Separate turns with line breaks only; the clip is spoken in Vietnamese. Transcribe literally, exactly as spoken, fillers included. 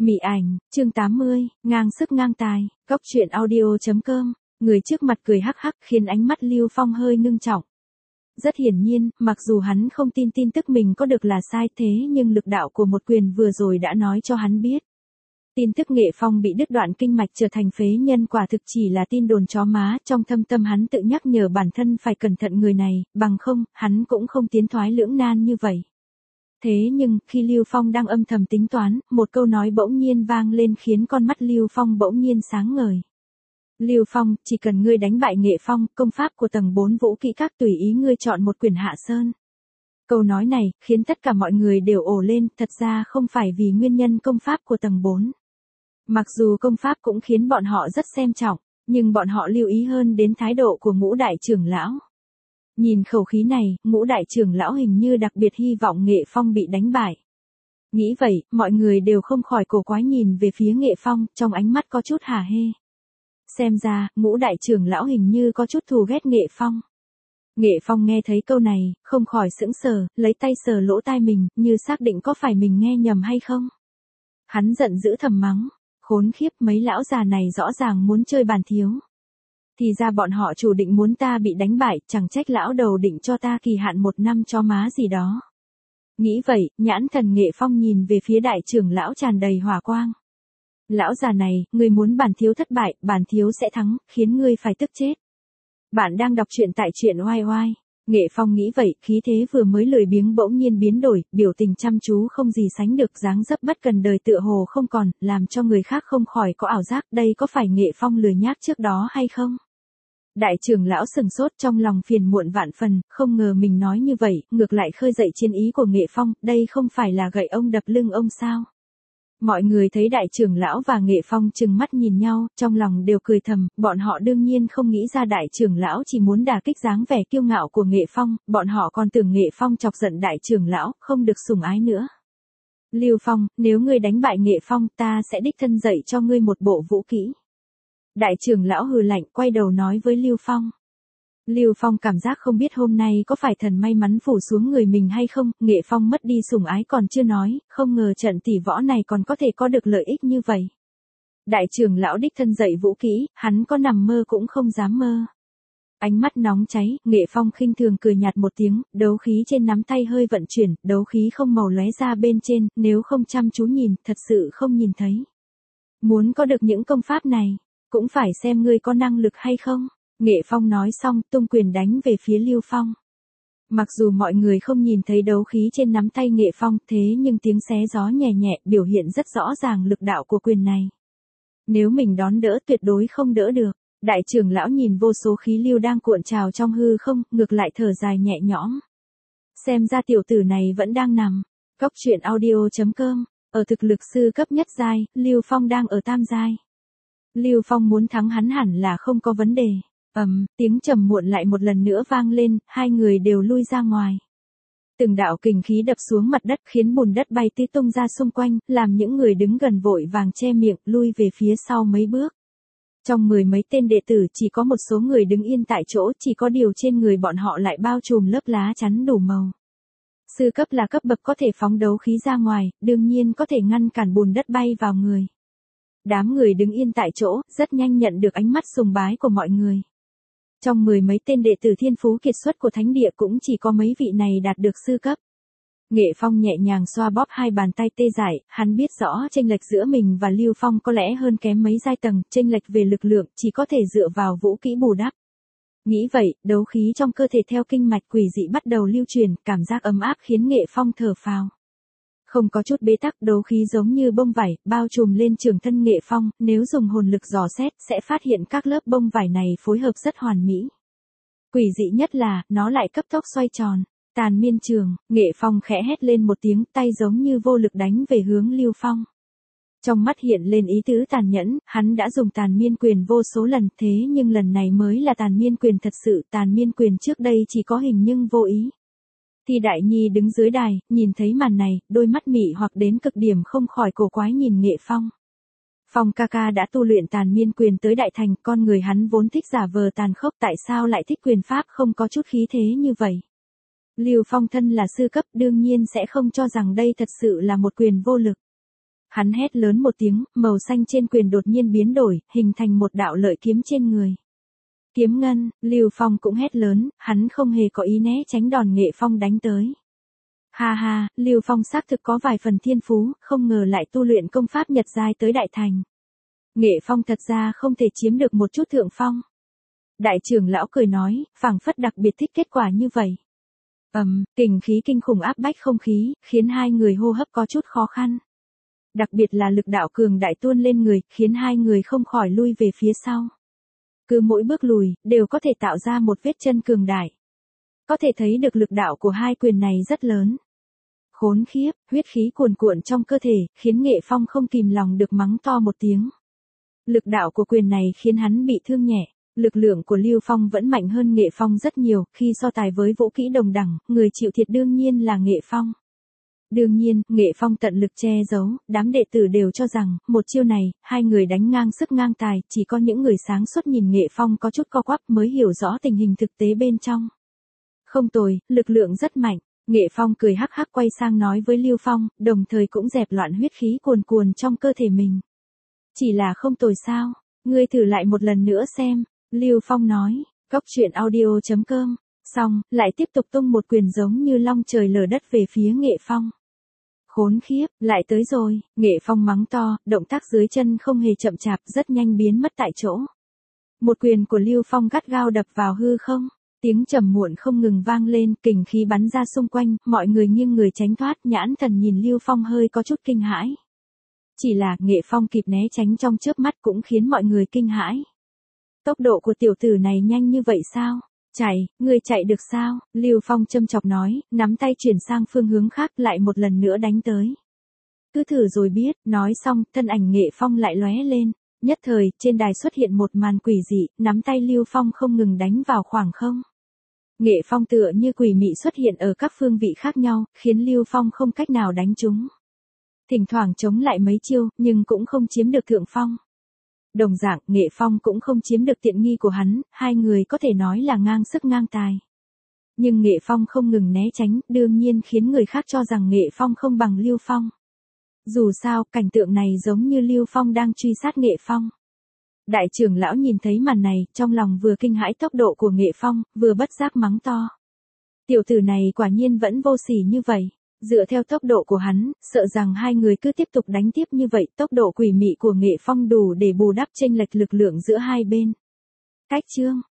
Mị ảnh, chương tám mươi, ngang sức ngang tài, góc truyện audio.com, người trước mặt cười hắc hắc khiến ánh mắt Lưu Phong hơi ngưng trọng. Rất hiển nhiên, mặc dù hắn không tin tin tức mình có được là sai thế nhưng lực đạo của một quyền vừa rồi đã nói cho hắn biết. Tin tức Nghệ Phong bị đứt đoạn kinh mạch trở thành phế nhân quả thực chỉ là tin đồn chó má, trong thâm tâm hắn tự nhắc nhở bản thân phải cẩn thận người này, bằng không, hắn cũng không tiến thoái lưỡng nan như vậy. Thế nhưng, khi Lưu Phong đang âm thầm tính toán, một câu nói bỗng nhiên vang lên khiến con mắt Lưu Phong bỗng nhiên sáng ngời. Lưu Phong, chỉ cần ngươi đánh bại Nghệ Phong, công pháp của tầng bốn vũ kỹ các tùy ý ngươi chọn một quyền hạ sơn. Câu nói này, khiến tất cả mọi người đều ồ lên, thật ra không phải vì nguyên nhân công pháp của tầng bốn. Mặc dù công pháp cũng khiến bọn họ rất xem trọng, nhưng bọn họ lưu ý hơn đến thái độ của ngũ đại trưởng lão. Nhìn khẩu khí này, ngũ đại trưởng lão hình như đặc biệt hy vọng Nghệ Phong bị đánh bại. Nghĩ vậy, mọi người đều không khỏi cổ quái nhìn về phía Nghệ Phong, trong ánh mắt có chút hả hê. Xem ra, ngũ đại trưởng lão hình như có chút thù ghét Nghệ Phong. Nghệ Phong nghe thấy câu này, không khỏi sững sờ, lấy tay sờ lỗ tai mình, như xác định có phải mình nghe nhầm hay không. Hắn giận dữ thầm mắng, khốn khiếp, mấy lão già này rõ ràng muốn chơi bàn thiếu. Thì ra bọn họ chủ định muốn ta bị đánh bại, chẳng trách lão đầu định cho ta kỳ hạn một năm cho má gì đó. Nghĩ vậy, nhãn thần Nghệ Phong nhìn về phía đại trưởng lão tràn đầy hỏa quang. Lão già này, ngươi muốn bản thiếu thất bại, bản thiếu sẽ thắng, khiến ngươi phải tức chết. Bạn đang đọc truyện tại truyện oai oai. Nghệ Phong nghĩ vậy, khí thế vừa mới lười biếng bỗng nhiên biến đổi, biểu tình chăm chú không gì sánh được, dáng dấp bất cần đời tựa hồ không còn, làm cho người khác không khỏi có ảo giác, đây có phải Nghệ Phong lười nhác trước đó hay không? Đại trưởng lão sừng sốt, trong lòng phiền muộn vạn phần, không ngờ mình nói như vậy, ngược lại khơi dậy chiến ý của Nghệ Phong, đây không phải là gậy ông đập lưng ông sao? Mọi người thấy đại trưởng lão và Nghệ Phong trừng mắt nhìn nhau, trong lòng đều cười thầm, bọn họ đương nhiên không nghĩ ra đại trưởng lão chỉ muốn đả kích dáng vẻ kiêu ngạo của Nghệ Phong, bọn họ còn tưởng Nghệ Phong chọc giận đại trưởng lão, không được sủng ái nữa. Lưu Phong, nếu ngươi đánh bại Nghệ Phong, ta sẽ đích thân dạy cho ngươi một bộ vũ kỹ. Đại trưởng lão hừ lạnh, quay đầu nói với Lưu Phong. Lưu Phong cảm giác không biết hôm nay có phải thần may mắn phủ xuống người mình hay không, Nghệ Phong mất đi sủng ái còn chưa nói, không ngờ trận tỷ võ này còn có thể có được lợi ích như vậy. Đại trưởng lão đích thân dạy vũ kỹ, hắn có nằm mơ cũng không dám mơ. Ánh mắt nóng cháy, Nghệ Phong khinh thường cười nhạt một tiếng, đấu khí trên nắm tay hơi vận chuyển, đấu khí không màu lóe ra bên trên, nếu không chăm chú nhìn, thật sự không nhìn thấy. Muốn có được những công pháp này, cũng phải xem ngươi có năng lực hay không. Nghệ Phong nói xong, tung quyền đánh về phía Lưu Phong. Mặc dù mọi người không nhìn thấy đấu khí trên nắm tay Nghệ Phong, thế nhưng tiếng xé gió nhẹ nhẹ biểu hiện rất rõ ràng lực đạo của quyền này. Nếu mình đón đỡ tuyệt đối không đỡ được. Đại trưởng lão nhìn vô số khí lưu đang cuộn trào trong hư không, ngược lại thở dài nhẹ nhõm. Xem ra tiểu tử này vẫn đang nằm. Góc truyện audio.com, ở thực lực sư cấp nhất giai, Lưu Phong đang ở tam giai. Lưu Phong muốn thắng hắn hẳn là không có vấn đề. Ầm, um, tiếng trầm muộn lại một lần nữa vang lên, hai người đều lui ra ngoài. Từng đạo kình khí đập xuống mặt đất khiến bùn đất bay tứ tung ra xung quanh, làm những người đứng gần vội vàng che miệng, lui về phía sau mấy bước. Trong mười mấy tên đệ tử chỉ có một số người đứng yên tại chỗ, chỉ có điều trên người bọn họ lại bao trùm lớp lá chắn đủ màu. Sư cấp là cấp bậc có thể phóng đấu khí ra ngoài, đương nhiên có thể ngăn cản bùn đất bay vào người. Đám người đứng yên tại chỗ, rất nhanh nhận được ánh mắt sùng bái của mọi người. Trong mười mấy tên đệ tử thiên phú kiệt xuất của thánh địa cũng chỉ có mấy vị này đạt được sư cấp. Nghệ Phong nhẹ nhàng xoa bóp hai bàn tay tê dại, hắn biết rõ chênh lệch giữa mình và Lưu Phong có lẽ hơn kém mấy giai tầng, chênh lệch về lực lượng chỉ có thể dựa vào vũ kỹ bù đắp. Nghĩ vậy, đấu khí trong cơ thể theo kinh mạch quỷ dị bắt đầu lưu truyền, cảm giác ấm áp khiến Nghệ Phong thở phào. Không có chút bế tắc, đấu khí giống như bông vải, bao trùm lên trường thân Nghệ Phong, nếu dùng hồn lực dò xét, sẽ phát hiện các lớp bông vải này phối hợp rất hoàn mỹ. Quỷ dị nhất là, nó lại cấp tốc xoay tròn. Tàn miên trường, Nghệ Phong khẽ hét lên một tiếng, tay giống như vô lực đánh về hướng Lưu Phong. Trong mắt hiện lên ý tứ tàn nhẫn, hắn đã dùng tàn miên quyền vô số lần, thế nhưng lần này mới là tàn miên quyền thật sự, tàn miên quyền trước đây chỉ có hình nhưng vô ý. Thì Đại Nhi đứng dưới đài, nhìn thấy màn này, đôi mắt mị hoặc đến cực điểm không khỏi cổ quái nhìn Nghệ Phong. Phong ca ca đã tu luyện tàn miên quyền tới đại thành, con người hắn vốn thích giả vờ tàn khốc, tại sao lại thích quyền pháp không có chút khí thế như vậy? Lưu Phong thân là sư cấp, đương nhiên sẽ không cho rằng đây thật sự là một quyền vô lực. Hắn hét lớn một tiếng, màu xanh trên quyền đột nhiên biến đổi, hình thành một đạo lợi kiếm trên người. Kiếm ngân, Lưu Phong cũng hét lớn, hắn không hề có ý né tránh đòn Nghệ Phong đánh tới. Ha ha, Lưu Phong xác thực có vài phần thiên phú, không ngờ lại tu luyện công pháp Nhật giai tới đại thành. Nghệ Phong thật ra không thể chiếm được một chút thượng phong. Đại trưởng lão cười nói, phảng phất đặc biệt thích kết quả như vậy. Ầm, um, kình khí kinh khủng áp bách không khí, khiến hai người hô hấp có chút khó khăn. Đặc biệt là lực đạo cường đại tuôn lên người, khiến hai người không khỏi lui về phía sau. Cứ mỗi bước lùi, đều có thể tạo ra một vết chân cường đại. Có thể thấy được lực đạo của hai quyền này rất lớn. Khốn khiếp, huyết khí cuồn cuộn trong cơ thể, khiến Nghệ Phong không kìm lòng được mắng to một tiếng. Lực đạo của quyền này khiến hắn bị thương nhẹ. Lực lượng của Lưu Phong vẫn mạnh hơn Nghệ Phong rất nhiều, khi so tài với vũ kỹ đồng đẳng, người chịu thiệt đương nhiên là Nghệ Phong. Đương nhiên, Nghệ Phong tận lực che giấu, đám đệ tử đều cho rằng, một chiêu này, hai người đánh ngang sức ngang tài, chỉ có những người sáng suốt nhìn Nghệ Phong có chút co quắp mới hiểu rõ tình hình thực tế bên trong. Không tồi, lực lượng rất mạnh. Nghệ Phong cười hắc hắc quay sang nói với Lưu Phong, đồng thời cũng dẹp loạn huyết khí cuồn cuồn trong cơ thể mình. Chỉ là không tồi sao, ngươi thử lại một lần nữa xem, Lưu Phong nói, Cốc Truyện Audio chấm com, xong, lại tiếp tục tung một quyền giống như long trời lở đất về phía Nghệ Phong. Khốn khiếp, lại tới rồi, Nghệ Phong mắng to, động tác dưới chân không hề chậm chạp, rất nhanh biến mất tại chỗ. Một quyền của Lưu Phong gắt gao đập vào hư không. Tiếng trầm muộn không ngừng vang lên, kình khí bắn ra xung quanh, mọi người nghiêng người tránh thoát, nhãn thần nhìn Lưu Phong hơi có chút kinh hãi. Chỉ là, Nghệ Phong kịp né tránh trong chớp mắt cũng khiến mọi người kinh hãi. Tốc độ của tiểu tử này nhanh như vậy sao? Chạy, người chạy được sao? Lưu Phong châm chọc nói, nắm tay chuyển sang phương hướng khác lại một lần nữa đánh tới. Cứ thử rồi biết, nói xong, thân ảnh Nghệ Phong lại lóe lên. Nhất thời, trên đài xuất hiện một màn quỷ dị, nắm tay Lưu Phong không ngừng đánh vào khoảng không. Nghệ Phong tựa như quỷ mị xuất hiện ở các phương vị khác nhau, khiến Lưu Phong không cách nào đánh trúng. Thỉnh thoảng chống lại mấy chiêu, nhưng cũng không chiếm được thượng phong. Đồng dạng, Nghệ Phong cũng không chiếm được tiện nghi của hắn, hai người có thể nói là ngang sức ngang tài. Nhưng Nghệ Phong không ngừng né tránh, đương nhiên khiến người khác cho rằng Nghệ Phong không bằng Lưu Phong. Dù sao, cảnh tượng này giống như Lưu Phong đang truy sát Nghệ Phong. Đại trưởng lão nhìn thấy màn này, trong lòng vừa kinh hãi tốc độ của Nghệ Phong, vừa bất giác mắng to. Tiểu tử này quả nhiên vẫn vô sỉ như vậy. Dựa theo tốc độ của hắn, sợ rằng hai người cứ tiếp tục đánh tiếp như vậy, tốc độ quỷ mị của Nghệ Phong đủ để bù đắp chênh lệch lực lượng giữa hai bên. Cách chương